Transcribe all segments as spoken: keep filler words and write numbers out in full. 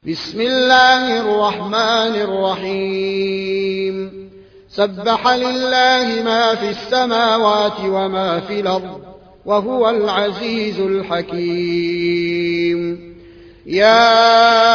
بسم الله الرحمن الرحيم سبح لله ما في السماوات وما في الأرض وهو العزيز الحكيم. يا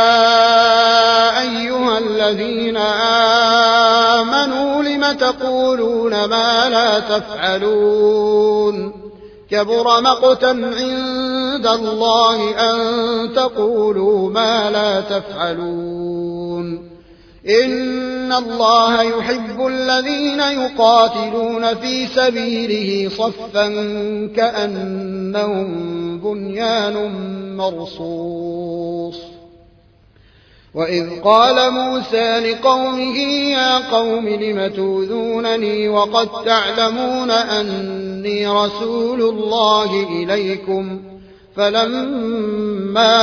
أيها الذين آمنوا لم تقولون ما لا تفعلون كبر مقتا عند الله أن تقولوا ما لا تفعلون. إن الله يحب الذين يقاتلون في سبيله صفا كأنهم بنيان مرصوص. وإذ قال موسى لقومه يا قوم لم تؤذونني وقد تعلمون أني رسول الله إليكم فلما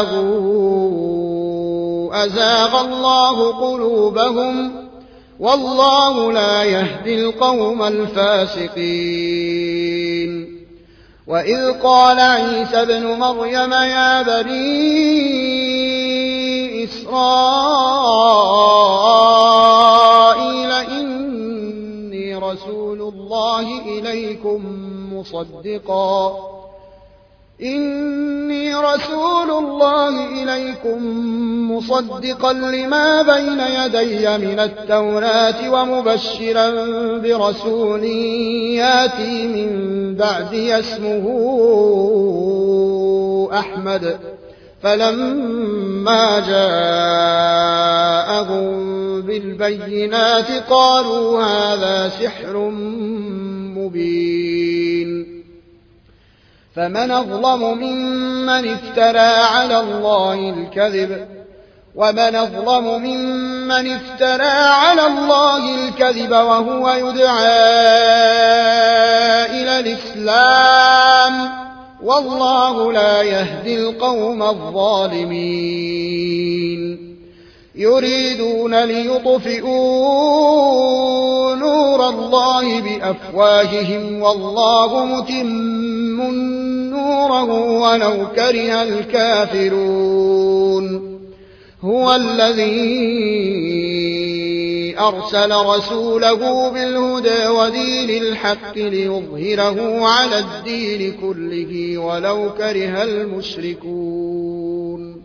زاغوا أزاغ الله قلوبهم والله لا يهدي القوم الفاسقين. وإذ قال عيسى ابن مريم يا بني إسرائيل إني رسول الله إليكم مصدقا إني رسول الله إليكم مصدقا لما بين يدي من التوراة ومبشرا برسول ياتي من بعدي اسمه أحمد. فلما جاءهم بالبينات قالوا هذا سحر مبين. فمن أظلم ممن افترى على الله الكذب ومن أظلم ممن افترى على الله الكذب وهو يدعى إلى الإسلام والله لا يهدي القوم الظالمين. يريدون ليطفئوا نور الله بأفواههم والله متم نوره ولو كره الكافرون. هو الذي أرسل رسوله بالهدى ودين الحق ليظهره على الدين كله ولو كره المشركون.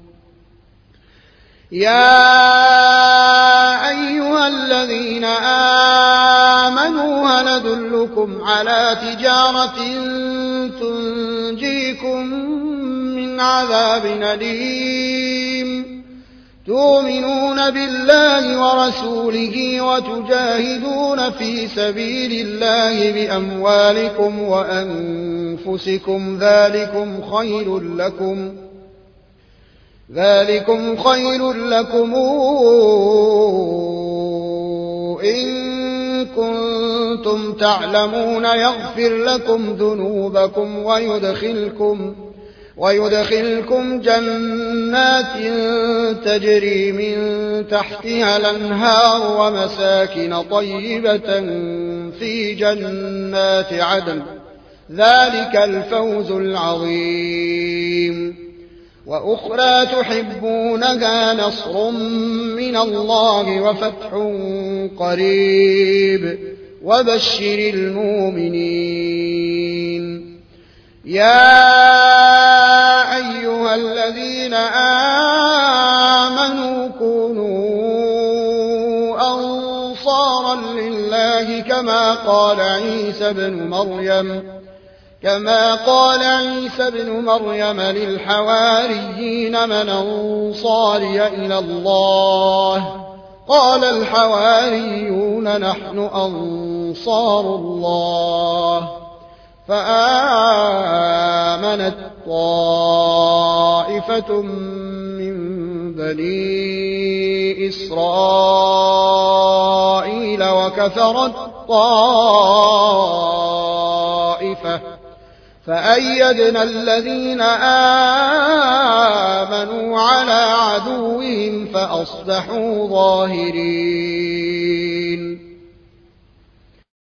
يا أيها الذين آمنوا هل أدلكم على تجارة تنجيكم من عذاب أليم تؤمنون بالله ورسوله وتجاهدون في سبيل الله بأموالكم وأنفسكم ذلكم خير لكم ذلكم خير لكم إن كنتم تعلمون يغفر لكم ذنوبكم ويدخلكم ويدخلكم جنات تجري من تحتها الأنهار ومساكن طيبة في جنات عدن ذلك الفوز العظيم. وأخرى تحبونها نصر من الله وفتح قريب وبشر المؤمنين. يا أيها الذين آمنوا كونوا أنصارا لله كما قال عيسى بن مريم كما قال عيسى بن مريم للحواريين من أنصاري إلى الله قال الحواريون نحن أنصار الله. فآمنت طائفة من بني إسرائيل وكفرت طائفة فأيدنا الذين آمنوا على عدوهم فأصبحوا ظاهرين.